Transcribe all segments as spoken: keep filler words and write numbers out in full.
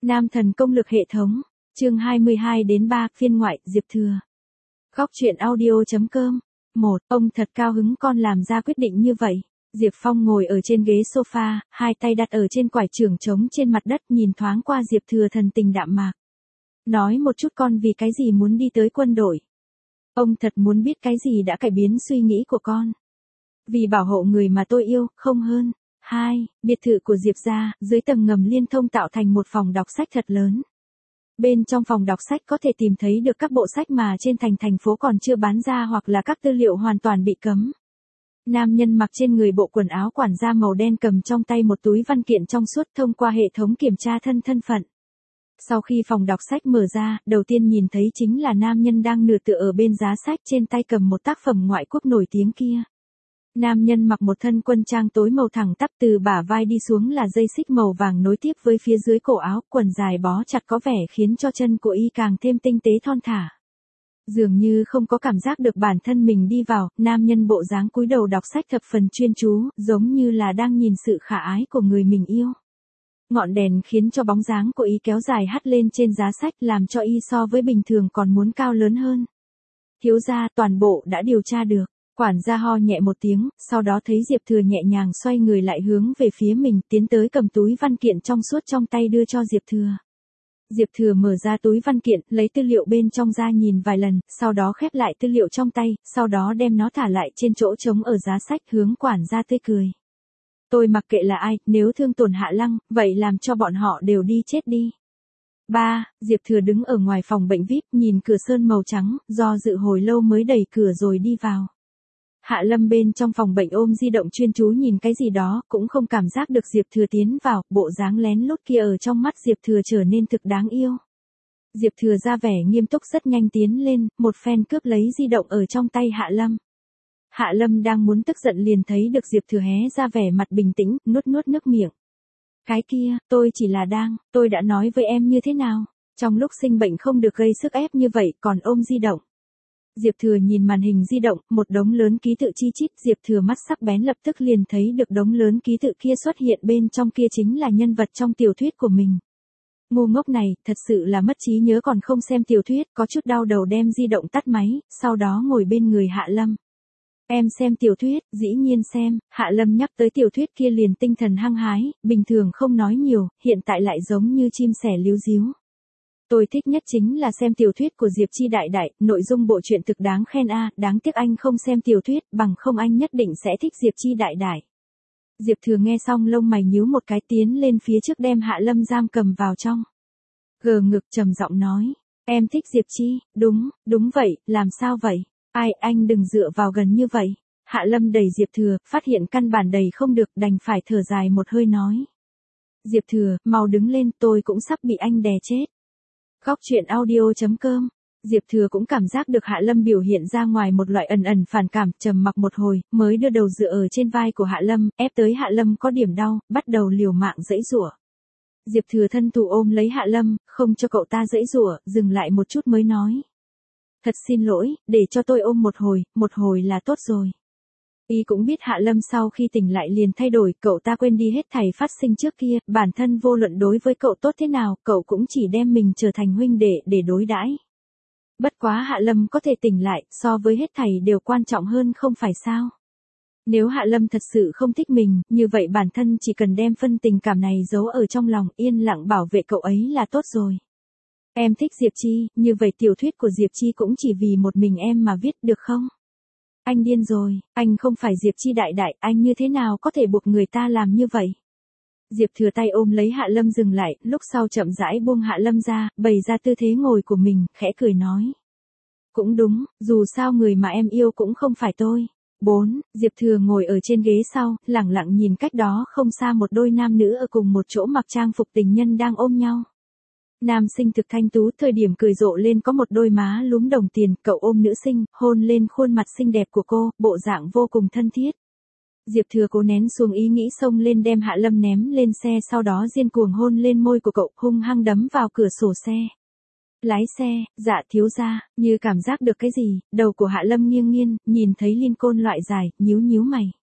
Nam thần công lực hệ thống, chương hai mươi hai đến ba, phiên ngoại, Diệp Thừa. Góc truyện audio.com. một. Ông thật cao hứng con làm ra quyết định như vậy. Diệp Phong ngồi ở trên ghế sofa, hai tay đặt ở trên quải trưởng trống trên mặt đất, nhìn thoáng qua Diệp Thừa thần tình đạm mạc. Nói một chút con vì cái gì muốn đi tới quân đội. Ông thật muốn biết cái gì đã cải biến suy nghĩ của con. Vì bảo hộ người mà tôi yêu, không hơn. hai. Biệt thự của Diệp gia, dưới tầng ngầm liên thông tạo thành một phòng đọc sách thật lớn. Bên trong phòng đọc sách có thể tìm thấy được các bộ sách mà trên thành thành phố còn chưa bán ra hoặc là các tư liệu hoàn toàn bị cấm. Nam nhân mặc trên người bộ quần áo quản gia màu đen cầm trong tay một túi văn kiện trong suốt thông qua hệ thống kiểm tra thân thân phận. Sau khi phòng đọc sách mở ra, đầu tiên nhìn thấy chính là nam nhân đang nửa tựa ở bên giá sách, trên tay cầm một tác phẩm ngoại quốc nổi tiếng kia. Nam nhân mặc một thân quân trang tối màu thẳng tắp, từ bả vai đi xuống là dây xích màu vàng nối tiếp với phía dưới cổ áo, quần dài bó chặt có vẻ khiến cho chân của y càng thêm tinh tế thon thả. Dường như không có cảm giác được bản thân mình đi vào, nam nhân bộ dáng cúi đầu đọc sách thập phần chuyên chú, giống như là đang nhìn sự khả ái của người mình yêu. Ngọn đèn khiến cho bóng dáng của y kéo dài hắt lên trên giá sách, làm cho y so với bình thường còn muốn cao lớn hơn. Thiếu gia, toàn bộ đã điều tra được. Quản gia ho nhẹ một tiếng, sau đó thấy Diệp Thừa nhẹ nhàng xoay người lại hướng về phía mình, tiến tới cầm túi văn kiện trong suốt trong tay đưa cho Diệp Thừa. Diệp Thừa mở ra túi văn kiện, lấy tư liệu bên trong ra nhìn vài lần, sau đó khép lại tư liệu trong tay, sau đó đem nó thả lại trên chỗ trống ở giá sách, hướng quản gia tươi cười. Tôi mặc kệ là ai, nếu thương tổn Hạ Lăng, vậy làm cho bọn họ đều đi chết đi. ba. Diệp Thừa đứng ở ngoài phòng bệnh vi ai pi, nhìn cửa sơn màu trắng, do dự hồi lâu mới đẩy cửa rồi đi vào. Hạ Lâm bên trong phòng bệnh ôm di động chuyên chú nhìn cái gì đó, cũng không cảm giác được Diệp Thừa tiến vào, bộ dáng lén lút kia ở trong mắt Diệp Thừa trở nên thực đáng yêu. Diệp Thừa ra vẻ nghiêm túc rất nhanh tiến lên, một phen cướp lấy di động ở trong tay Hạ Lâm. Hạ Lâm đang muốn tức giận liền thấy được Diệp Thừa hé ra vẻ mặt bình tĩnh, nuốt nuốt nước miệng. Cái kia, tôi chỉ là đang, tôi đã nói với em như thế nào, trong lúc sinh bệnh không được gây sức ép như vậy, còn ôm di động. Diệp Thừa nhìn màn hình di động, một đống lớn ký tự chi chít, Diệp Thừa mắt sắc bén lập tức liền thấy được đống lớn ký tự kia xuất hiện bên trong kia chính là nhân vật trong tiểu thuyết của mình. Ngu ngốc này, thật sự là mất trí nhớ còn không xem tiểu thuyết, có chút đau đầu đem di động tắt máy, sau đó ngồi bên người Hạ Lâm. Em xem tiểu thuyết, dĩ nhiên xem, Hạ Lâm nhắc tới tiểu thuyết kia liền tinh thần hăng hái, bình thường không nói nhiều, hiện tại lại giống như chim sẻ líu díu. Tôi thích nhất chính là xem tiểu thuyết của Diệp Chi đại đại, nội dung bộ truyện thực đáng khen a, đáng tiếc anh không xem tiểu thuyết, bằng không anh nhất định sẽ thích Diệp Chi đại đại. Diệp Thừa nghe xong lông mày nhíu một cái, tiến lên phía trước đem Hạ Lâm giam cầm vào trong. Gờ ngực trầm giọng nói, em thích Diệp Chi, đúng, đúng vậy, làm sao vậy? Ai, anh đừng dựa vào gần như vậy. Hạ Lâm đẩy Diệp Thừa, phát hiện căn bản đẩy không được, đành phải thở dài một hơi nói. Diệp Thừa, mau đứng lên, tôi cũng sắp bị anh đè chết. Góc truyện audio.com. Diệp Thừa cũng cảm giác được Hạ Lâm biểu hiện ra ngoài một loại ẩn ẩn phản cảm, trầm mặc một hồi, mới đưa đầu dựa ở trên vai của Hạ Lâm, ép tới Hạ Lâm có điểm đau, bắt đầu liều mạng giãy giụa. Diệp Thừa thân thủ ôm lấy Hạ Lâm, không cho cậu ta giãy giụa, dừng lại một chút mới nói. Thật xin lỗi, để cho tôi ôm một hồi, một hồi là tốt rồi. Y cũng biết Hạ Lâm sau khi tỉnh lại liền thay đổi, cậu ta quên đi hết thảy phát sinh trước kia, bản thân vô luận đối với cậu tốt thế nào, cậu cũng chỉ đem mình trở thành huynh đệ để đối đãi. Bất quá Hạ Lâm có thể tỉnh lại, so với hết thảy đều quan trọng hơn không phải sao? Nếu Hạ Lâm thật sự không thích mình, như vậy bản thân chỉ cần đem phân tình cảm này giấu ở trong lòng, yên lặng bảo vệ cậu ấy là tốt rồi. Em thích Diệp Chi, như vậy tiểu thuyết của Diệp Chi cũng chỉ vì một mình em mà viết được không? Anh điên rồi, anh không phải Diệp Chi đại đại, anh như thế nào có thể buộc người ta làm như vậy? Diệp Thừa tay ôm lấy Hạ Lâm dừng lại, lúc sau chậm rãi buông Hạ Lâm ra, bày ra tư thế ngồi của mình, khẽ cười nói. Cũng đúng, dù sao người mà em yêu cũng không phải tôi. bốn. Diệp Thừa ngồi ở trên ghế sau, lẳng lặng nhìn cách đó không xa một đôi nam nữ ở cùng một chỗ mặc trang phục tình nhân đang ôm nhau. Nam sinh thực thanh tú, thời điểm cười rộ lên có một đôi má lúm đồng tiền, cậu ôm nữ sinh, hôn lên khuôn mặt xinh đẹp của cô, bộ dạng vô cùng thân thiết. Diệp Thừa cố nén xuống ý nghĩ xông lên đem Hạ Lâm ném lên xe, sau đó điên cuồng hôn lên môi của cậu, hung hăng đấm vào cửa sổ xe. Lái xe, dạ thiếu gia, như cảm giác được cái gì, đầu của Hạ Lâm nghiêng nghiêng, nhìn thấy Lincoln loại dài, nhíu nhíu mày.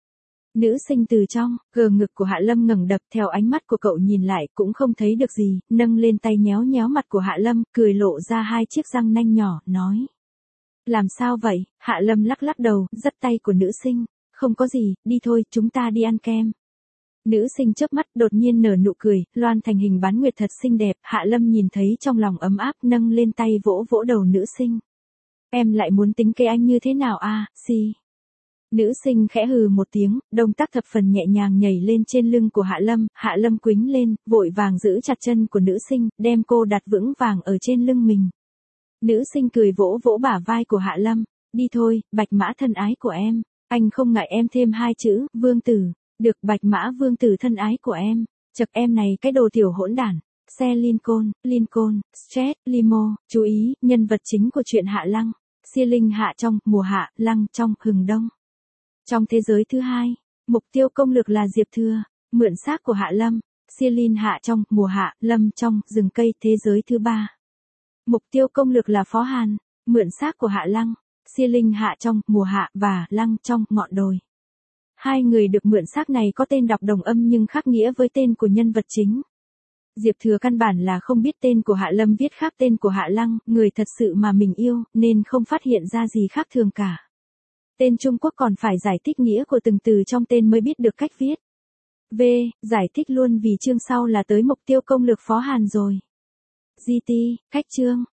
Nữ sinh từ trong, gờ ngực của Hạ Lâm ngẩng đập theo ánh mắt của cậu nhìn lại cũng không thấy được gì, nâng lên tay nhéo nhéo mặt của Hạ Lâm, cười lộ ra hai chiếc răng nanh nhỏ, nói. Làm sao vậy? Hạ Lâm lắc lắc đầu, dắt tay của nữ sinh. Không có gì, đi thôi, chúng ta đi ăn kem. Nữ sinh chớp mắt đột nhiên nở nụ cười, loan thành hình bán nguyệt thật xinh đẹp, Hạ Lâm nhìn thấy trong lòng ấm áp nâng lên tay vỗ vỗ đầu nữ sinh. Em lại muốn tính kế anh như thế nào à, si. Nữ sinh khẽ hừ một tiếng, động tác thập phần nhẹ nhàng nhảy lên trên lưng của Hạ Lâm, Hạ Lâm quýnh lên, vội vàng giữ chặt chân của nữ sinh, đem cô đặt vững vàng ở trên lưng mình. Nữ sinh cười vỗ vỗ bả vai của Hạ Lâm, đi thôi, Bạch Mã thân ái của em, anh không ngại em thêm hai chữ, vương tử, được Bạch Mã vương tử thân ái của em, chật em này cái đồ tiểu hỗn đản. Xe Lincoln, Lincoln, Stretch, Limo, chú ý, nhân vật chính của truyện Hạ Lăng, Xia Linh hạ trong, mùa hạ, Lăng trong, hừng đông. Trong thế giới thứ hai, mục tiêu công lược là Diệp Thừa, mượn xác của Hạ Lâm, Xia Linh hạ trong, mùa hạ, Lâm trong, rừng cây, thế giới thứ ba. Mục tiêu công lược là Phó Hàn, mượn xác của Hạ Lăng, Xia Linh hạ trong, mùa hạ, và Lăng trong, ngọn đồi. Hai người được mượn xác này có tên đọc đồng âm nhưng khác nghĩa với tên của nhân vật chính. Diệp Thừa căn bản là không biết tên của Hạ Lâm viết khác tên của Hạ Lăng, người thật sự mà mình yêu, nên không phát hiện ra gì khác thường cả. Tên Trung Quốc còn phải giải thích nghĩa của từng từ trong tên mới biết được cách viết. V, giải thích luôn vì chương sau là tới mục tiêu công lược Phó Hàn rồi. giê tê, cách chương.